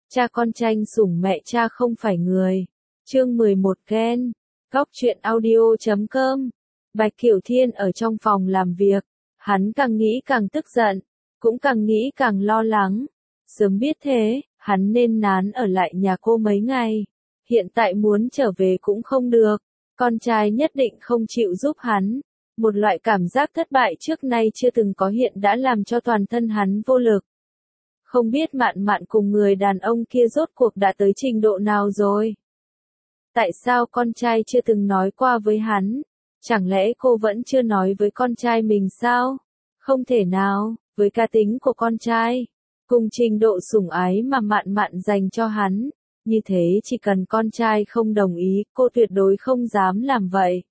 Cha con tranh sủng mẹ cha không phải người. Chương 11 Ken. Góc truyện audio.com. Bạch Kiểu Thiên ở trong phòng làm việc. Hắn càng nghĩ càng tức giận. Cũng càng nghĩ càng lo lắng. Sớm biết thế, hắn nên nán ở lại nhà cô mấy ngày. Hiện tại muốn trở về cũng không được. Con trai nhất định không chịu giúp hắn. Một loại cảm giác thất bại trước nay chưa từng có hiện đã làm cho toàn thân hắn vô lực. Không biết Mạn Mạn cùng người đàn ông kia rốt cuộc đã tới trình độ nào rồi? Tại sao con trai chưa từng nói qua với hắn? Chẳng lẽ cô vẫn chưa nói với con trai mình sao? Không thể nào, với cá tính của con trai, cùng trình độ sủng ái mà Mạn Mạn dành cho hắn, như thế chỉ cần con trai không đồng ý, cô tuyệt đối không dám làm vậy.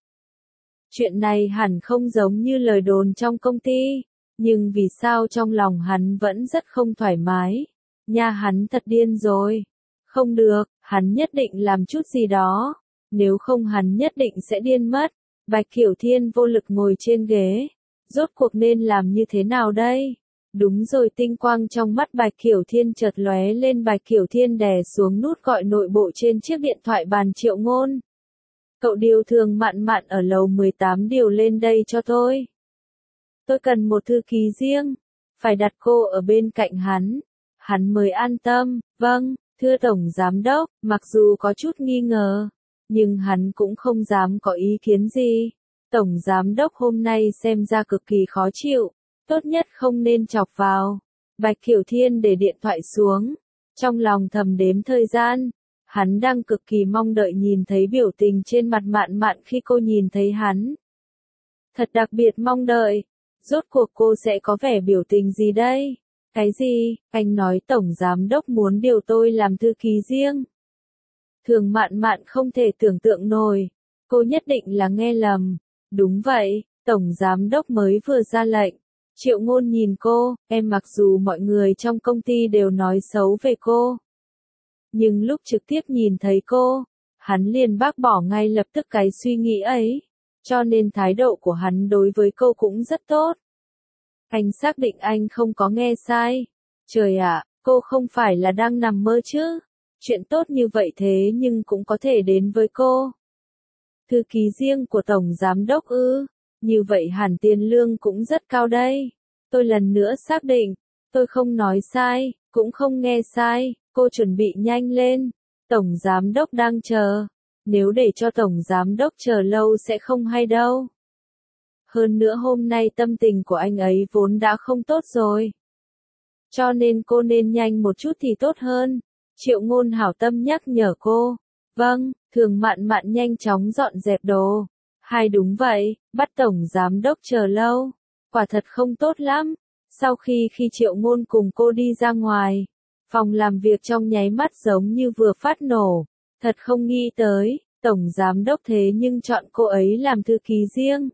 Chuyện này hẳn không giống như lời đồn trong công ty. Nhưng vì sao trong lòng hắn vẫn rất không thoải mái? Nha, hắn thật điên rồi. Không được, hắn nhất định làm chút gì đó. Nếu không hắn nhất định sẽ điên mất. Bạch Kiểu Thiên vô lực ngồi trên ghế. Rốt cuộc nên làm như thế nào đây? Đúng rồi, tinh quang trong mắt Bạch Kiểu Thiên chợt lóe lên. Bạch Kiểu Thiên đè xuống nút gọi nội bộ trên chiếc điện thoại bàn Triệu Ngôn. Cậu điều thường Mạn Mạn ở lầu 18 điều lên đây cho tôi. Tôi cần một thư ký riêng, phải đặt cô ở bên cạnh hắn. Hắn mới an tâm. Vâng, thưa Tổng Giám Đốc. Mặc dù có chút nghi ngờ, nhưng hắn cũng không dám có ý kiến gì. Tổng Giám Đốc hôm nay xem ra cực kỳ khó chịu, tốt nhất không nên chọc vào. Bạch Kiểu Thiên để điện thoại xuống, trong lòng thầm đếm thời gian. Hắn đang cực kỳ mong đợi nhìn thấy biểu tình trên mặt Mạn Mạn khi cô nhìn thấy hắn. Thật đặc biệt mong đợi. Rốt cuộc cô sẽ có vẻ biểu tình gì đây? Cái gì? Anh nói Tổng Giám Đốc muốn điều tôi làm thư ký riêng. Thường Mạn Mạn không thể tưởng tượng nổi. Cô nhất định là nghe lầm. Đúng vậy, Tổng Giám Đốc mới vừa ra lệnh. Triệu Ngôn nhìn cô, em mặc dù mọi người trong công ty đều nói xấu về cô. Nhưng lúc trực tiếp nhìn thấy cô, hắn liền bác bỏ ngay lập tức cái suy nghĩ ấy. Cho nên thái độ của hắn đối với cô cũng rất tốt. Anh xác định anh không có nghe sai. Trời ạ, cô không phải là đang nằm mơ chứ? Chuyện tốt như vậy thế nhưng cũng có thể đến với cô. Thư ký riêng của Tổng Giám Đốc ư? Như vậy hẳn tiền lương cũng rất cao đây. Tôi lần nữa xác định, tôi không nói sai, cũng không nghe sai, cô chuẩn bị nhanh lên. Tổng Giám Đốc đang chờ. Nếu để cho Tổng Giám Đốc chờ lâu sẽ không hay đâu. Hơn nữa hôm nay tâm tình của anh ấy vốn đã không tốt rồi. Cho nên cô nên nhanh một chút thì tốt hơn. Triệu Ngôn hảo tâm nhắc nhở cô. Vâng, thường Mạn Mạn nhanh chóng dọn dẹp đồ. Hay đúng vậy, bắt Tổng Giám Đốc chờ lâu. Quả thật không tốt lắm. Sau khi Triệu Ngôn cùng cô đi ra ngoài, phòng làm việc trong nháy mắt giống như vừa phát nổ. Thật không nghĩ tới, Tổng Giám Đốc thế nhưng chọn cô ấy làm thư ký riêng.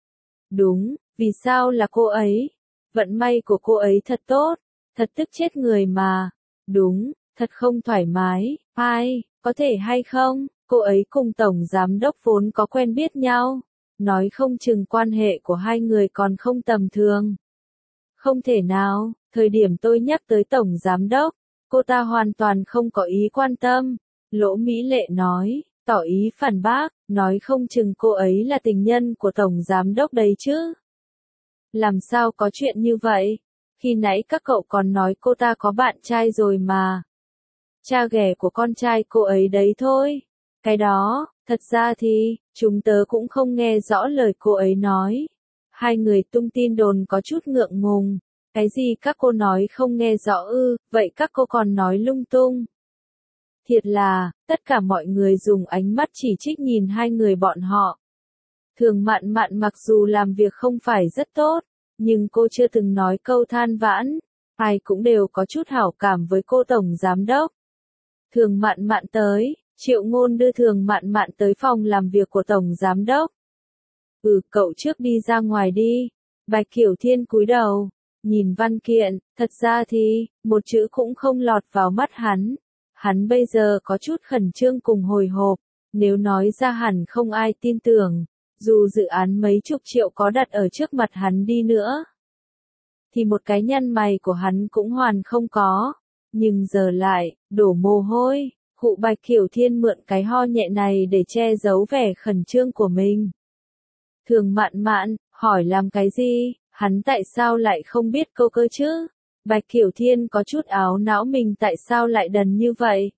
Đúng, vì sao là cô ấy? Vận may của cô ấy thật tốt, thật tức chết người mà. Đúng, thật không thoải mái. Ai, có thể hay không, cô ấy cùng Tổng Giám Đốc vốn có quen biết nhau. Nói không chừng quan hệ của hai người còn không tầm thường. Không thể nào, thời điểm tôi nhắc tới Tổng Giám Đốc, cô ta hoàn toàn không có ý quan tâm. Lỗ Mỹ Lệ nói, tỏ ý phản bác, nói không chừng cô ấy là tình nhân của Tổng Giám Đốc đấy chứ. Làm sao có chuyện như vậy? Khi nãy các cậu còn nói cô ta có bạn trai rồi mà. Cha ghẻ của con trai cô ấy đấy thôi. Cái đó, thật ra thì, chúng tớ cũng không nghe rõ lời cô ấy nói. Hai người tung tin đồn có chút ngượng ngùng. Cái gì các cô nói không nghe rõ ư, vậy các cô còn nói lung tung. Thiệt là, tất cả mọi người dùng ánh mắt chỉ trích nhìn hai người bọn họ. Thường Mạn Mạn mặc dù làm việc không phải rất tốt, nhưng cô chưa từng nói câu than vãn. Ai cũng đều có chút hảo cảm với cô Tổng Giám Đốc. Thường Mạn Mạn tới, Triệu Ngôn đưa Thường Mạn Mạn tới phòng làm việc của Tổng Giám Đốc. Cậu trước đi ra ngoài đi. Bạch Kiểu Thiên cúi đầu, nhìn văn kiện, thật ra thì, một chữ cũng không lọt vào mắt hắn. Hắn bây giờ có chút khẩn trương cùng hồi hộp, nếu nói ra hẳn không ai tin tưởng, dù dự án mấy chục triệu có đặt ở trước mặt hắn đi nữa, thì một cái nhăn mày của hắn cũng hoàn không có. nhưng giờ lại, đổ mồ hôi. Cụ Bạch Kiểu Thiên mượn cái ho nhẹ này để che giấu vẻ khẩn trương của mình. Thường Mạn Mạn, hỏi làm cái gì, hắn tại sao lại không biết câu cơ chứ? Bạch Kiểu Thiên có chút áo não mình tại sao lại đần như vậy?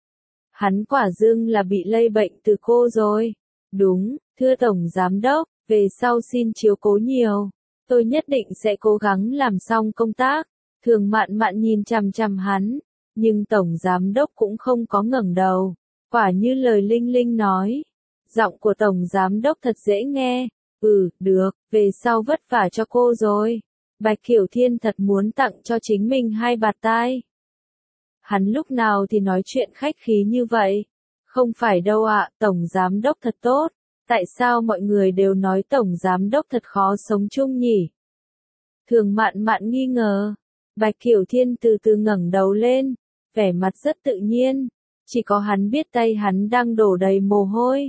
Hắn quả dưng là bị lây bệnh từ cô rồi. Đúng, thưa Tổng Giám Đốc, về sau xin chiếu cố nhiều. Tôi nhất định sẽ cố gắng làm xong công tác. Thường Mạn Mạn nhìn chằm chằm hắn, nhưng Tổng Giám Đốc cũng không có ngẩng đầu. Quả như lời Linh Linh nói. Giọng của Tổng Giám Đốc thật dễ nghe. Được, về sau vất vả cho cô rồi. Bạch Kiểu Thiên thật muốn tặng cho chính mình 2 bạt tai. Hắn lúc nào thì nói chuyện khách khí như vậy? Không phải đâu ạ, Tổng Giám Đốc thật tốt. Tại sao mọi người đều nói Tổng Giám Đốc thật khó sống chung nhỉ? Thường Mạn Mạn nghi ngờ. Bạch Kiểu Thiên từ từ ngẩng đầu lên, vẻ mặt rất tự nhiên. Chỉ có hắn biết tay hắn đang đổ đầy mồ hôi.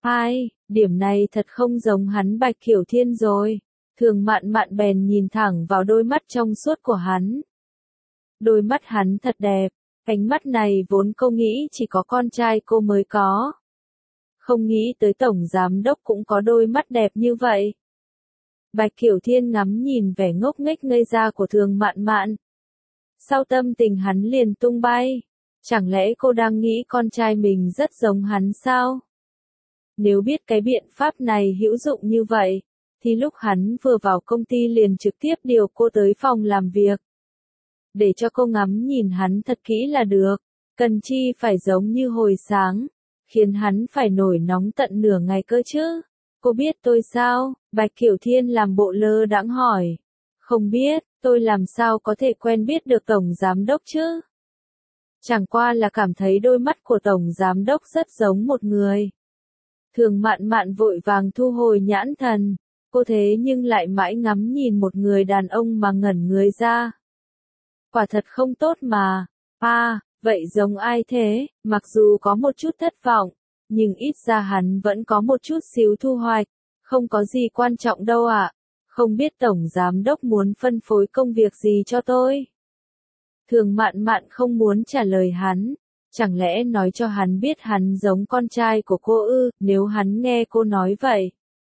Điểm này thật không giống hắn Bạch Kiểu Thiên rồi. Thường Mạn Mạn bèn nhìn thẳng vào đôi mắt trong suốt của hắn. Đôi mắt hắn thật đẹp, ánh mắt này vốn cô nghĩ chỉ có con trai cô mới có. Không nghĩ tới Tổng Giám Đốc cũng có đôi mắt đẹp như vậy. Bạch Kiểu Thiên ngắm nhìn vẻ ngốc nghếch ngây ra của Thường Mạn Mạn. Sau tâm tình hắn liền tung bay. Chẳng lẽ cô đang nghĩ con trai mình rất giống hắn sao? Nếu biết cái biện pháp này hữu dụng như vậy, thì lúc hắn vừa vào công ty liền trực tiếp điều cô tới phòng làm việc. Để cho cô ngắm nhìn hắn thật kỹ là được, cần chi phải giống như hồi sáng, khiến hắn phải nổi nóng tận nửa ngày cơ chứ. Cô biết tôi sao? Bạch Kiểu Thiên làm bộ lơ đãng hỏi. Không biết, tôi làm sao có thể quen biết được Tổng Giám Đốc chứ? Chẳng qua là cảm thấy đôi mắt của Tổng Giám Đốc rất giống một người. Thường Mạn Mạn vội vàng thu hồi nhãn thần, cô thế nhưng lại mãi ngắm nhìn một người đàn ông mà ngẩn người ra. Quả thật không tốt mà. Vậy giống ai thế? Mặc dù có một chút thất vọng, nhưng ít ra hắn vẫn có một chút xíu thu hoạch. Không có gì quan trọng đâu ạ. Không biết Tổng Giám Đốc muốn phân phối công việc gì cho tôi? Thường Mạn Mạn không muốn trả lời hắn. Chẳng lẽ nói cho hắn biết hắn giống con trai của cô ư? Nếu hắn nghe cô nói vậy,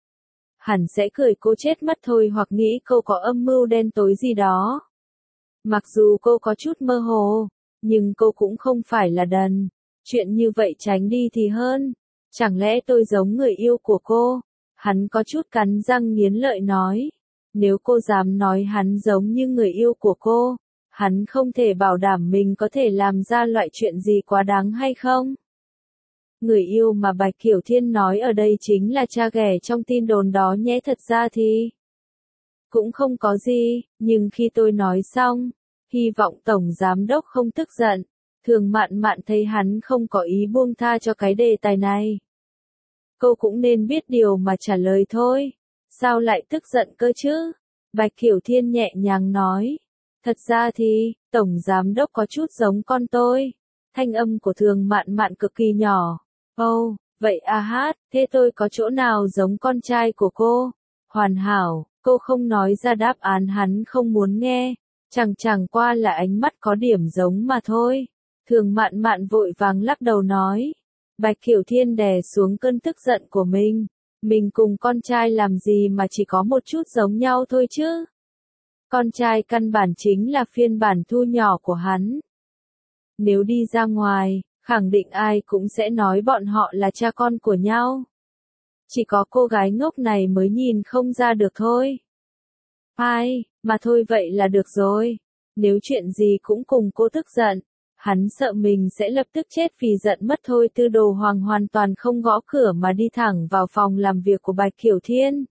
hẳn sẽ cười cô chết mất thôi, hoặc nghĩ cô có âm mưu đen tối gì đó. Mặc dù cô có chút mơ hồ, nhưng cô cũng không phải là đần. Chuyện như vậy tránh đi thì hơn. Chẳng lẽ tôi giống người yêu của cô? Hắn có chút cắn răng nghiến lợi nói. Nếu cô dám nói hắn giống như người yêu của cô, hắn không thể bảo đảm mình có thể làm ra loại chuyện gì quá đáng hay không? Người yêu mà Bạch Kiểu Thiên nói ở đây chính là cha ghẻ trong tin đồn đó nhé. Thật ra thì cũng không có gì, nhưng khi tôi nói xong, hy vọng Tổng Giám Đốc không tức giận. Thường Mạn Mạn thấy hắn không có ý buông tha cho cái đề tài này. Cô cũng nên biết điều mà trả lời thôi. Sao lại tức giận cơ chứ? Bạch Kiểu Thiên nhẹ nhàng nói. Thật ra thì, Tổng Giám Đốc có chút giống con tôi. Thanh âm của Thường Mạn Mạn cực kỳ nhỏ. Vậy thế tôi có chỗ nào giống con trai của cô? Hoàn hảo, cô không nói ra đáp án hắn không muốn nghe. Chẳng qua là ánh mắt có điểm giống mà thôi. Thường Mạn Mạn vội vàng lắc đầu nói. Bạch Kiểu Thiên đè xuống cơn tức giận của mình. Mình cùng con trai làm gì mà chỉ có một chút giống nhau thôi chứ? Con trai căn bản chính là phiên bản thu nhỏ của hắn. Nếu đi ra ngoài, khẳng định ai cũng sẽ nói bọn họ là cha con của nhau. Chỉ có cô gái ngốc này mới nhìn không ra được thôi. Mà thôi vậy là được rồi. Nếu chuyện gì cũng cùng cô tức giận, hắn sợ mình sẽ lập tức chết vì giận mất thôi. Tư Đồ Hoàng hoàn toàn không gõ cửa mà đi thẳng vào phòng làm việc của Bạch Kiểu Thiên.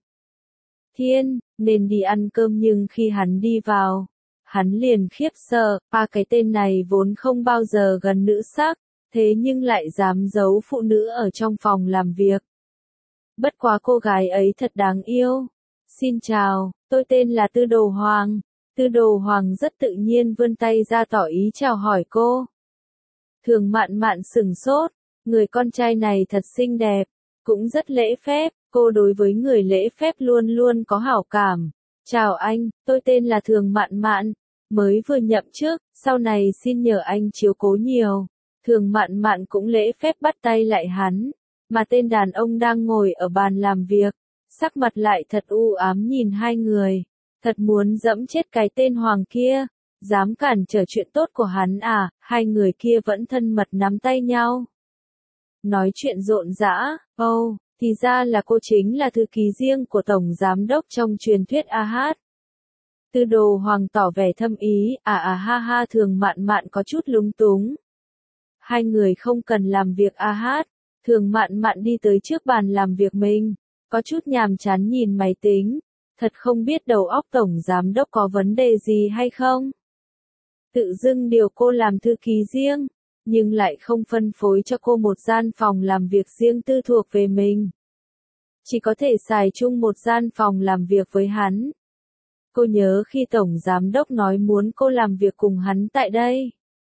Nên đi ăn cơm, nhưng khi hắn đi vào, hắn liền khiếp sợ. Cái tên này vốn không bao giờ gần nữ sắc, thế nhưng lại dám giấu phụ nữ ở trong phòng làm việc. Bất quá cô gái ấy thật đáng yêu. Xin chào, tôi tên là Tư Đồ Hoàng. Tư Đồ Hoàng rất tự nhiên vươn tay ra tỏ ý chào hỏi cô. Thường Mạn Mạn sửng sốt, người con trai này thật xinh đẹp, cũng rất lễ phép. Cô đối với người lễ phép luôn luôn có hảo cảm. Chào anh, tôi tên là Thường Mạn Mạn, mới vừa nhậm chức, Sau này xin nhờ anh chiếu cố nhiều. Thường Mạn Mạn cũng lễ phép bắt tay lại hắn, mà tên đàn ông đang ngồi ở bàn làm việc, sắc mặt lại thật u ám nhìn hai người, thật muốn dẫm chết cái tên Hoàng kia, dám cản trở chuyện tốt của hắn à, hai người kia vẫn thân mật nắm tay nhau. Nói chuyện rộn rã, thì ra là cô chính là thư ký riêng của Tổng Giám Đốc trong truyền thuyết AH. Tư Đồ Hoàng tỏ vẻ thâm ý, ha ha Thường Mạn Mạn có chút lúng túng. Hai người không cần làm việc AH, Thường Mạn Mạn đi tới trước bàn làm việc mình, có chút nhàm chán nhìn máy tính, thật không biết đầu óc Tổng Giám Đốc có vấn đề gì hay không. Tự dưng điều cô làm thư ký riêng, nhưng lại không phân phối cho cô một gian phòng làm việc riêng tư thuộc về mình. Chỉ có thể xài chung một gian phòng làm việc với hắn. Cô nhớ khi Tổng Giám Đốc nói muốn cô làm việc cùng hắn tại đây.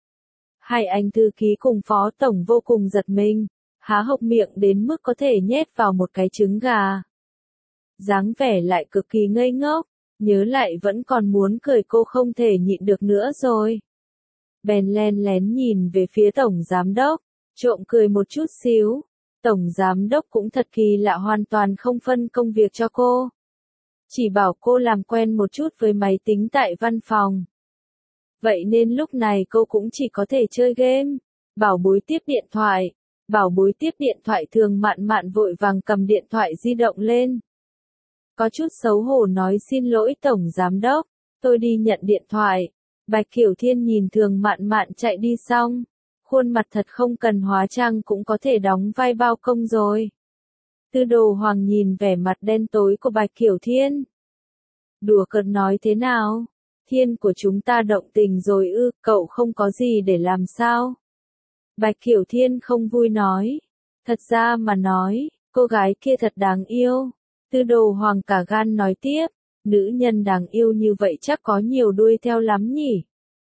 Hai anh thư ký cùng Phó Tổng vô cùng giật mình, há hốc miệng đến mức có thể nhét vào một cái trứng gà. Dáng vẻ lại cực kỳ ngây ngốc, nhớ lại vẫn còn muốn cười cô không thể nhịn được nữa rồi. Bèn len lén nhìn về phía Tổng Giám Đốc, trộm cười một chút xíu. Tổng Giám Đốc cũng thật kỳ lạ hoàn toàn không phân công việc cho cô. Chỉ bảo cô làm quen một chút với máy tính tại văn phòng. Vậy nên lúc này cô cũng chỉ có thể chơi game. Bảo bối tiếp điện thoại. Bảo bối tiếp điện thoại Thường Mạn Mạn vội vàng cầm điện thoại di động lên. Có chút xấu hổ nói xin lỗi Tổng Giám Đốc, tôi đi nhận điện thoại. Bạch Kiểu Thiên nhìn Thường Mạn Mạn chạy đi xong. Khuôn mặt thật không cần hóa trang cũng có thể đóng vai bao công rồi. Tư Đồ Hoàng nhìn vẻ mặt đen tối của Bạch Kiểu Thiên. Đùa cợt nói thế nào? Thiên của chúng ta động tình rồi ư, cậu không có gì để làm sao? Bạch Kiểu Thiên không vui nói. Thật ra mà nói, cô gái kia thật đáng yêu. Tư Đồ Hoàng cả gan nói tiếp, nữ nhân đáng yêu như vậy chắc có nhiều đuôi theo lắm nhỉ?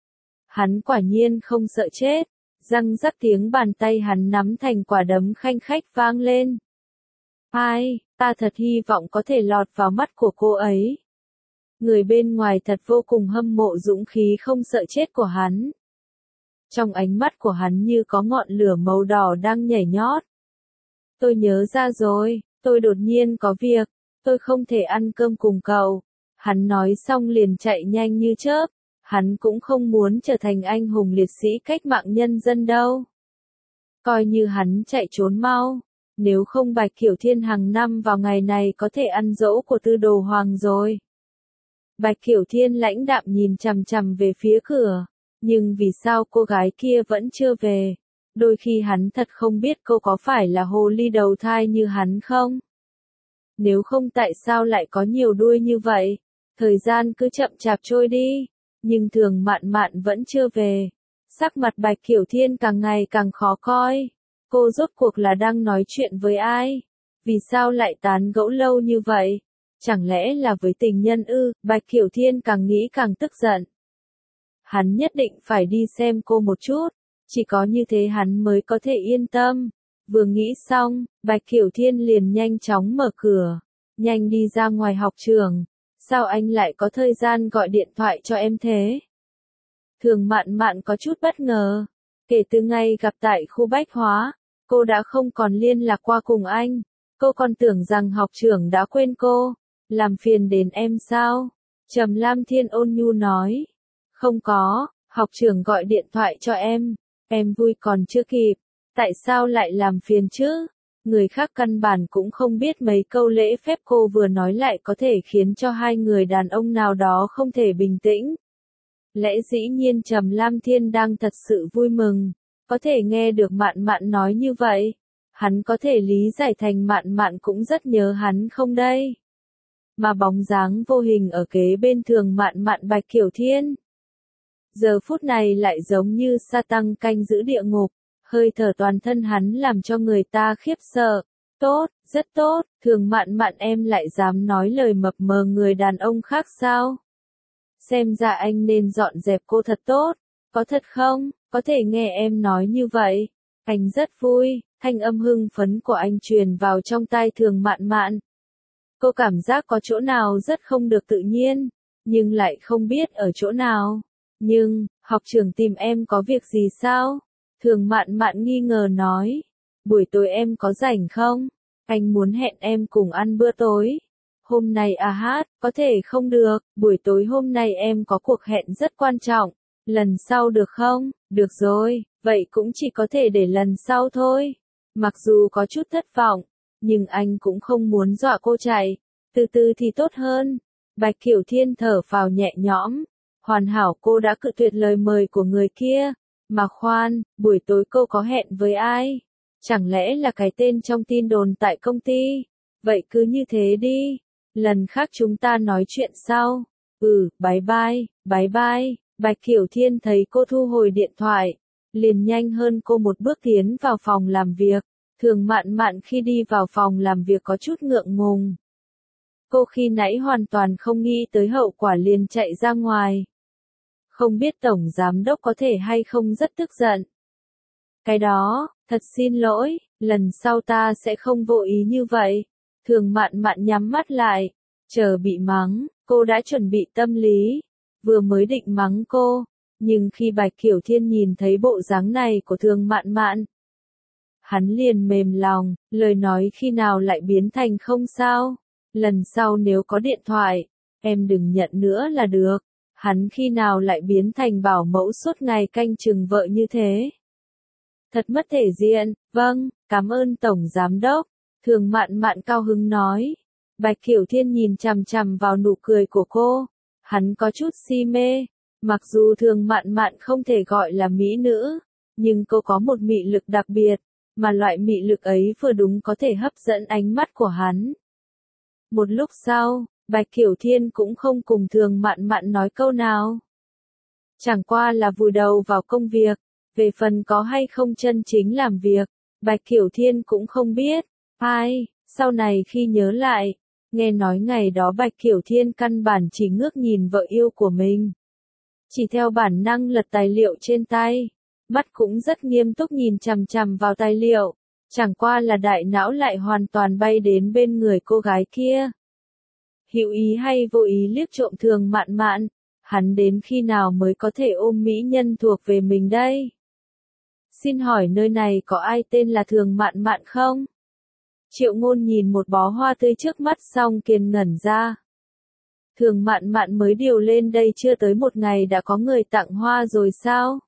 Hắn quả nhiên không sợ chết, răng rắc tiếng bàn tay hắn nắm thành quả đấm khanh khách vang lên. Ai, ta thật hy vọng có thể lọt vào mắt của cô ấy. Người bên ngoài thật vô cùng hâm mộ dũng khí không sợ chết của hắn. Trong ánh mắt của hắn như có ngọn lửa màu đỏ đang nhảy nhót. Tôi nhớ ra rồi, tôi đột nhiên có việc, tôi không thể ăn cơm cùng cậu. Hắn nói xong liền chạy nhanh như chớp, hắn cũng không muốn trở thành anh hùng liệt sĩ cách mạng nhân dân đâu. Coi như hắn chạy trốn mau, nếu không Bạch Kiểu Thiên hàng năm vào ngày này có thể ăn dỗ của Tư Đồ Hoàng rồi. Bạch Kiểu Thiên lãnh đạm nhìn chằm chằm về phía cửa, nhưng vì sao cô gái kia vẫn chưa về? Đôi khi hắn thật không biết cô có phải là hồ ly đầu thai như hắn không? Nếu không tại sao lại có nhiều đuôi như vậy? Thời gian cứ chậm chạp trôi đi, nhưng Thường Mạn Mạn vẫn chưa về. Sắc mặt Bạch Kiểu Thiên càng ngày càng khó coi. Cô rốt cuộc là đang nói chuyện với ai? Vì sao lại tán gẫu lâu như vậy? Chẳng lẽ là với tình nhân ư? Bạch Kiểu Thiên càng nghĩ càng tức giận. Hắn nhất định phải đi xem cô một chút, chỉ có như thế hắn mới có thể yên tâm. Vừa nghĩ xong, Bạch Kiểu Thiên liền nhanh chóng mở cửa, nhanh đi ra ngoài học trường. Sao anh lại có thời gian gọi điện thoại cho em thế? Thường Mạn Mạn có chút bất ngờ. Kể từ ngày gặp tại khu bách hóa, cô đã không còn liên lạc qua cùng anh. Cô còn tưởng rằng học trưởng đã quên cô. Làm phiền đến em sao? Trầm Lam Thiên ôn nhu nói. Không có, học trưởng gọi điện thoại cho em vui còn chưa kịp. Tại sao lại làm phiền chứ? Người khác căn bản cũng không biết mấy câu lễ phép cô vừa nói lại có thể khiến cho hai người đàn ông nào đó không thể bình tĩnh. Lẽ dĩ nhiên Trầm Lam Thiên đang thật sự vui mừng, có thể nghe được Mạn Mạn nói như vậy. Hắn có thể lý giải thành Mạn Mạn cũng rất nhớ hắn không đây? Mà bóng dáng vô hình ở kế bên Thường Mạn Mạn Bạch Kiểu Thiên. Giờ phút này lại giống như sa tăng canh giữ địa ngục, hơi thở toàn thân hắn làm cho người ta khiếp sợ. Tốt, rất tốt, Thường Mạn Mạn em lại dám nói lời mập mờ người đàn ông khác sao? Xem ra anh nên dọn dẹp cô thật tốt, có thật không? Có thể nghe em nói như vậy. Anh rất vui, thanh âm hưng phấn của anh truyền vào trong tai Thường Mạn Mạn. Cô cảm giác có chỗ nào rất không được tự nhiên, nhưng lại không biết ở chỗ nào. Nhưng, Học trưởng tìm em có việc gì sao? Thường Mạn Mạn nghi ngờ nói. Buổi tối em có rảnh không? Anh muốn hẹn em cùng ăn bữa tối. Hôm nay à hát, có thể không được, buổi tối hôm nay em có cuộc hẹn rất quan trọng. Lần sau được không? Được rồi, vậy cũng chỉ có thể để lần sau thôi. Mặc dù có chút thất vọng, nhưng anh cũng không muốn dọa cô chạy. Từ từ thì tốt hơn. Bạch Kiểu Thiên thở phào nhẹ nhõm. Hoàn hảo cô đã cự tuyệt lời mời của người kia. Mà khoan, buổi tối cô có hẹn với ai? Chẳng lẽ là cái tên trong tin đồn tại công ty? Vậy cứ như thế đi. Lần khác chúng ta nói chuyện sau. Bye bye, bye bye. Bạch Kiểu Thiên thấy cô thu hồi điện thoại. Liền nhanh hơn cô một bước tiến vào phòng làm việc. Thường Mạn Mạn khi đi vào phòng làm việc có chút ngượng ngùng. Cô khi nãy hoàn toàn không nghĩ tới hậu quả liền chạy ra ngoài. Không biết tổng giám đốc có thể hay không rất tức giận. Cái đó, thật xin lỗi, lần sau ta sẽ không vô ý như vậy. Thường Mạn Mạn nhắm mắt lại, chờ bị mắng, cô đã chuẩn bị tâm lý. Vừa mới định mắng cô, nhưng khi Bạch Kiểu Thiên nhìn thấy bộ dáng này của Thường Mạn Mạn, hắn liền mềm lòng, lời nói khi nào lại biến thành không sao. Lần sau nếu có điện thoại, em đừng nhận nữa là được. Hắn khi nào lại biến thành bảo mẫu suốt ngày canh chừng vợ như thế. Thật mất thể diện, vâng, cảm ơn Tổng Giám Đốc. Thường Mạn Mạn cao hứng nói. Bạch Kiểu Thiên nhìn chằm chằm vào nụ cười của cô. Hắn có chút si mê. Mặc dù Thường Mạn Mạn không thể gọi là mỹ nữ, nhưng cô có một mị lực đặc biệt, mà loại mị lực ấy vừa đúng có thể hấp dẫn ánh mắt của hắn. Một lúc sau, Bạch Kiểu Thiên cũng không cùng Thường Mạn Mạn nói câu nào. Chẳng qua là vùi đầu vào công việc, về phần có hay không chân chính làm việc, Bạch Kiểu Thiên cũng không biết. Sau này khi nhớ lại, nghe nói ngày đó Bạch Kiểu Thiên căn bản chỉ ngước nhìn vợ yêu của mình. Chỉ theo bản năng lật tài liệu trên tay, mắt cũng rất nghiêm túc nhìn chằm chằm vào tài liệu, chẳng qua là đại não lại hoàn toàn bay đến bên người cô gái kia. Hữu ý hay vô ý liếc trộm Thường Mạn Mạn, hắn đến khi nào mới có thể ôm mỹ nhân thuộc về mình đây? Xin hỏi nơi này có ai tên là Thường Mạn Mạn không? Triệu Ngôn nhìn một bó hoa tươi trước mắt xong kiên ngẩn ra. Thường Mạn Mạn mới điều lên đây chưa tới một ngày đã có người tặng hoa rồi sao?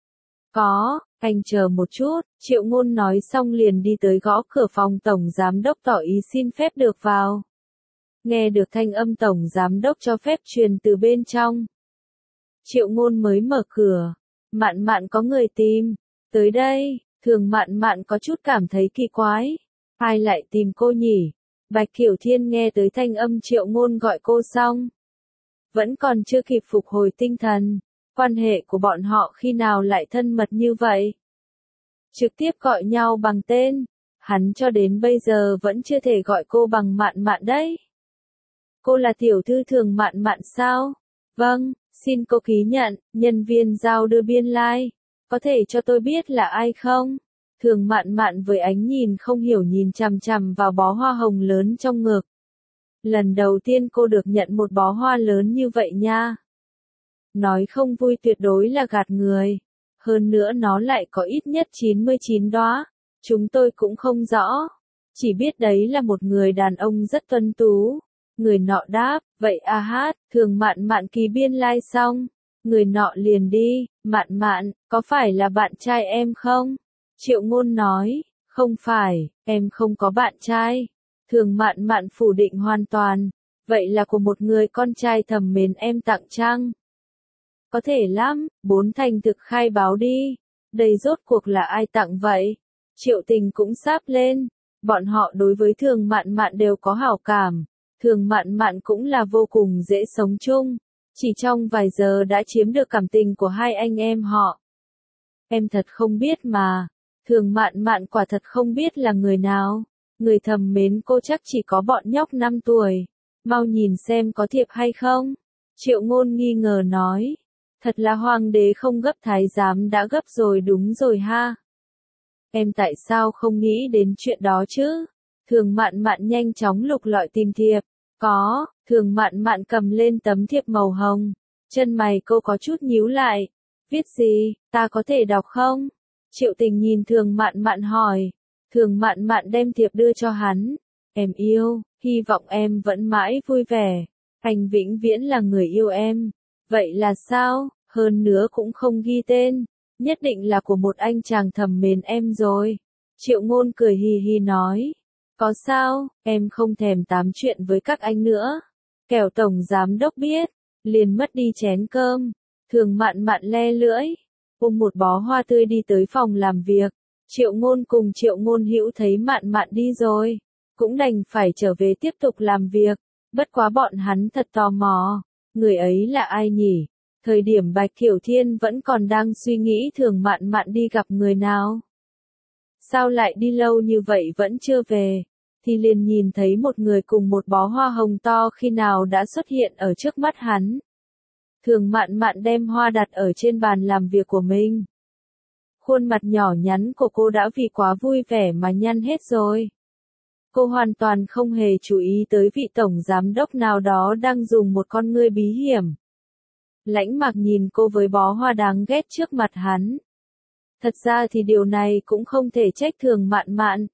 Có, anh chờ một chút, Triệu Ngôn nói xong liền đi tới gõ cửa phòng Tổng Giám Đốc tỏ ý xin phép được vào. Nghe được thanh âm Tổng Giám Đốc cho phép truyền từ bên trong. Triệu Ngôn mới mở cửa. Mạn Mạn có người tìm. Tới đây, Thường Mạn Mạn có chút cảm thấy kỳ quái. Ai lại tìm cô nhỉ? Bạch Kiểu Thiên nghe tới thanh âm Triệu Ngôn gọi cô xong. Vẫn còn chưa kịp phục hồi tinh thần. Quan hệ của bọn họ khi nào lại thân mật như vậy? Trực tiếp gọi nhau bằng tên. Hắn cho đến bây giờ vẫn chưa thể gọi cô bằng Mạn Mạn đấy. Cô là tiểu thư Thường Mạn Mạn sao? Vâng, xin cô ký nhận, nhân viên giao đưa biên lai. Có thể cho tôi biết là ai không? Thường Mạn Mạn với ánh nhìn không hiểu nhìn chằm chằm vào bó hoa hồng lớn trong ngực. Lần đầu tiên cô được nhận một bó hoa lớn như vậy nha. Nói không vui tuyệt đối là gạt người. Hơn nữa nó lại có ít nhất 99 đóa. Chúng tôi cũng không rõ. Chỉ biết đấy là một người đàn ông rất tuấn tú. Người nọ đáp, vậy à hát, Thường Mạn Mạn ký biên lai xong. Người nọ liền đi, Mạn Mạn, có phải là bạn trai em không? Triệu Ngôn nói, không phải, em không có bạn trai. Thường Mạn Mạn phủ định hoàn toàn, vậy là của một người con trai thầm mến em tặng chăng? Có thể lắm, bốn thành thực khai báo đi. Đây rốt cuộc là ai tặng vậy? Triệu Tình cũng sáp lên, bọn họ đối với Thường Mạn Mạn đều có hảo cảm. Thường Mạn Mạn cũng là vô cùng dễ sống chung. Chỉ trong vài giờ đã chiếm được cảm tình của hai anh em họ. Em thật không biết mà. Thường Mạn Mạn quả thật không biết là người nào. Người thầm mến cô chắc chỉ có bọn nhóc 5 tuổi. Mau nhìn xem có thiệp hay không. Triệu Ngôn nghi ngờ nói. Thật là hoàng đế không gấp thái giám đã gấp rồi đúng rồi ha. Em tại sao không nghĩ đến chuyện đó chứ? Thường Mạn Mạn nhanh chóng lục lọi tìm thiệp. Có, Thường Mạn Mạn cầm lên tấm thiệp màu hồng. Chân mày cô có chút nhíu lại. Viết gì, ta có thể đọc không? Triệu Tình nhìn Thường Mạn Mạn hỏi. Thường Mạn Mạn đem thiệp đưa cho hắn. Em yêu, hy vọng em vẫn mãi vui vẻ. Anh vĩnh viễn là người yêu em. Vậy là sao? Hơn nữa cũng không ghi tên. Nhất định là của một anh chàng thầm mến em rồi. Triệu Ngôn cười hì hì nói. Có sao, em không thèm tám chuyện với các anh nữa. Kẻo tổng giám đốc biết, liền mất đi chén cơm. Thường Mạn Mạn le lưỡi, ôm một bó hoa tươi đi tới phòng làm việc. Triệu Ngôn cùng Triệu Ngôn Hữu thấy Mạn Mạn đi rồi, cũng đành phải trở về tiếp tục làm việc. Bất quá bọn hắn thật tò mò, người ấy là ai nhỉ? Thời điểm Bạch Kiểu Thiên vẫn còn đang suy nghĩ Thường Mạn Mạn đi gặp người nào. Sao lại đi lâu như vậy vẫn chưa về? Thì liền nhìn thấy một người cùng một bó hoa hồng to khi nào đã xuất hiện ở trước mắt hắn. Thường Mạn Mạn đem hoa đặt ở trên bàn làm việc của mình. Khuôn mặt nhỏ nhắn của cô đã vì quá vui vẻ mà nhăn hết rồi. Cô hoàn toàn không hề chú ý tới vị tổng giám đốc nào đó đang dùng một con ngươi bí hiểm. Lãnh Mạc nhìn cô với bó hoa đáng ghét trước mặt hắn. Thật ra thì điều này cũng không thể trách Thường Mạn Mạn.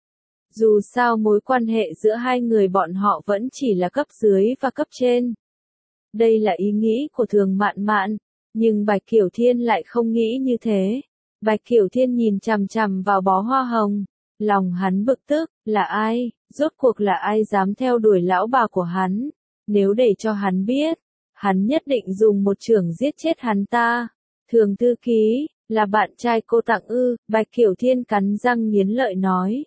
Dù sao mối quan hệ giữa hai người bọn họ vẫn chỉ là cấp dưới và cấp trên. Đây là ý nghĩ của Thường Mạn Mạn, nhưng Bạch Kiểu Thiên lại không nghĩ như thế. Bạch Kiểu Thiên nhìn chằm chằm vào bó hoa hồng, lòng hắn bực tức, là ai, rốt cuộc là ai dám theo đuổi lão bà của hắn, nếu để cho hắn biết, hắn nhất định dùng một chưởng giết chết hắn ta. Thường thư ký, là bạn trai cô tặng ư? Bạch Kiểu Thiên cắn răng nghiến lợi nói.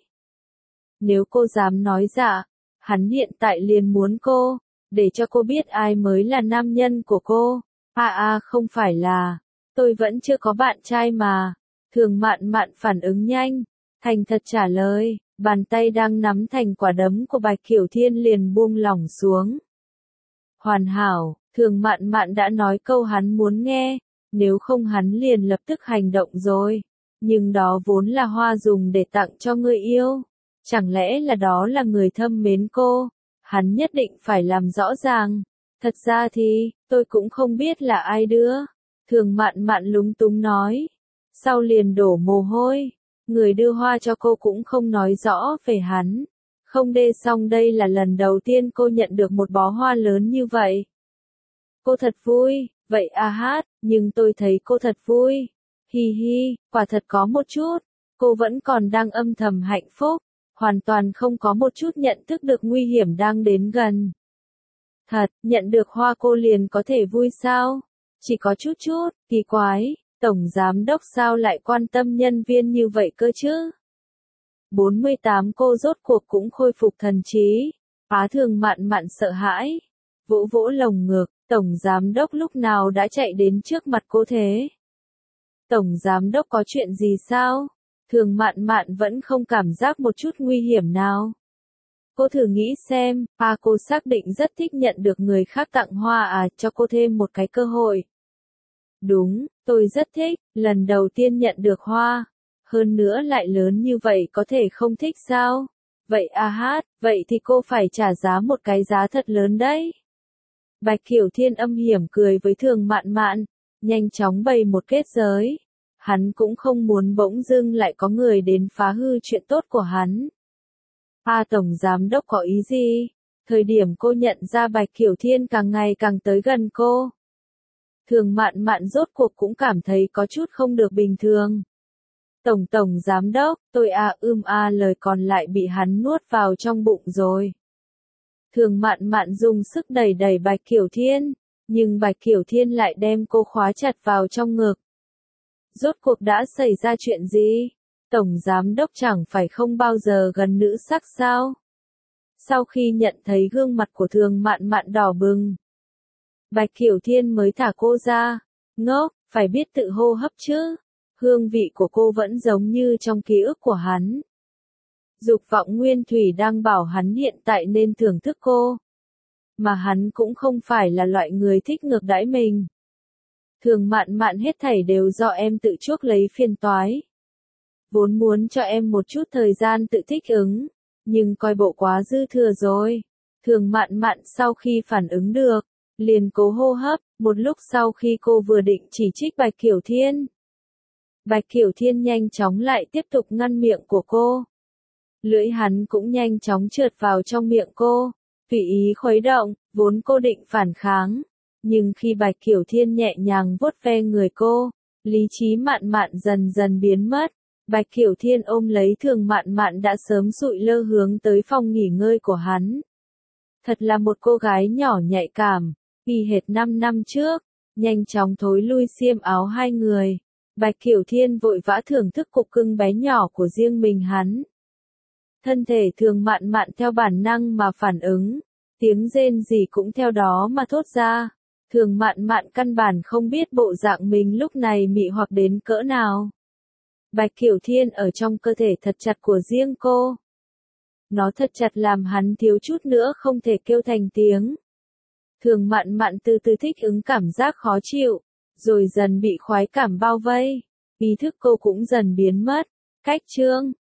Nếu cô dám nói dạ, hắn hiện tại liền muốn cô, để cho cô biết ai mới là nam nhân của cô. Không phải là, tôi vẫn chưa có bạn trai mà. Thường Mạn Mạn phản ứng nhanh, thành thật trả lời, bàn tay đang nắm thành quả đấm của Bạch Kiểu Thiên liền buông lỏng xuống. Hoàn hảo, Thường Mạn Mạn đã nói câu hắn muốn nghe, nếu không hắn liền lập tức hành động rồi. Nhưng đó vốn là hoa dùng để tặng cho người yêu. Chẳng lẽ là đó là người thâm mến cô? Hắn nhất định phải làm rõ ràng. Thật ra thì, tôi cũng không biết là ai đưa. Thường Mạn Mạn lúng túng nói. Sau liền đổ mồ hôi. Người đưa hoa cho cô cũng không nói rõ về hắn. Không đê xong đây là lần đầu tiên cô nhận được một bó hoa lớn như vậy. Cô thật vui, vậy nhưng tôi thấy cô thật vui. Hi hi, quả thật có một chút. Cô vẫn còn đang âm thầm hạnh phúc. Hoàn toàn không có một chút nhận thức được nguy hiểm đang đến gần. Thật, nhận được hoa cô liền có thể vui sao? Chỉ có chút, kỳ quái, tổng giám đốc sao lại quan tâm nhân viên như vậy cơ chứ? 48 cô rốt cuộc cũng khôi phục thần trí. Thường Mạn Mạn sợ hãi. Vỗ vỗ lồng ngực, tổng giám đốc lúc nào đã chạy đến trước mặt cô thế? Tổng giám đốc có chuyện gì sao? Thường Mạn Mạn vẫn không cảm giác một chút nguy hiểm nào. Cô thử nghĩ xem, cô xác định rất thích nhận được người khác tặng hoa cho cô thêm một cái cơ hội. Đúng, tôi rất thích, lần đầu tiên nhận được hoa. Hơn nữa lại lớn như vậy có thể không thích sao? Vậy vậy thì cô phải trả giá một cái giá thật lớn đấy. Bạch Kiểu Thiên âm hiểm cười với Thường Mạn Mạn, nhanh chóng bày một kết giới. Hắn cũng không muốn bỗng dưng lại có người đến phá hư chuyện tốt của hắn. Tổng giám đốc có ý gì? Thời điểm cô nhận ra Bạch Kiểu Thiên càng ngày càng tới gần cô. Thường Mạn Mạn rốt cuộc cũng cảm thấy có chút không được bình thường. Tổng giám đốc, tôi lời còn lại bị hắn nuốt vào trong bụng rồi. Thường Mạn Mạn dùng sức đẩy đẩy Bạch Kiểu Thiên, nhưng Bạch Kiểu Thiên lại đem cô khóa chặt vào trong ngực. Rốt cuộc đã xảy ra chuyện gì? Tổng giám đốc chẳng phải không bao giờ gần nữ sắc sao? Sau khi nhận thấy gương mặt của Thường Mạn Mạn đỏ bừng, Bạch Kiểu Thiên mới thả cô ra. Ngốc, phải biết tự hô hấp chứ. Hương vị của cô vẫn giống như trong ký ức của hắn. Dục vọng nguyên thủy đang bảo hắn hiện tại nên thưởng thức cô. Mà hắn cũng không phải là loại người thích ngược đãi mình. Thường Mạn Mạn hết thảy đều do em tự chuốc lấy phiền toái. Vốn muốn cho em một chút thời gian tự thích ứng, nhưng coi bộ quá dư thừa rồi. Thường Mạn Mạn sau khi phản ứng được, liền cố hô hấp, một lúc sau khi cô vừa định chỉ trích Bạch Kiểu Thiên. Bạch Kiểu Thiên nhanh chóng lại tiếp tục ngăn miệng của cô. Lưỡi hắn cũng nhanh chóng trượt vào trong miệng cô, tùy ý khuấy động, vốn cô định phản kháng. Nhưng khi Bạch Kiểu Thiên nhẹ nhàng vuốt ve người cô, lý trí Mạn Mạn dần dần biến mất. Bạch Kiểu Thiên ôm lấy Thường Mạn Mạn đã sớm sụi lơ hướng tới phòng nghỉ ngơi của hắn. Thật là một cô gái nhỏ nhạy cảm, y hệt 5 năm trước, nhanh chóng thối lui xiêm áo hai người. Bạch Kiểu Thiên vội vã thưởng thức cục cưng bé nhỏ của riêng mình hắn. Thân thể Thường Mạn Mạn theo bản năng mà phản ứng, tiếng rên rỉ cũng theo đó mà thốt ra. Thường Mạn Mạn căn bản không biết bộ dạng mình lúc này mị hoặc đến cỡ nào. Bạch Kiểu Thiên ở trong cơ thể thật chặt của riêng cô. Nó thật chặt làm hắn thiếu chút nữa không thể kêu thành tiếng. Thường Mạn Mạn từ từ thích ứng cảm giác khó chịu, rồi dần bị khoái cảm bao vây. Ý thức cô cũng dần biến mất. Cách chương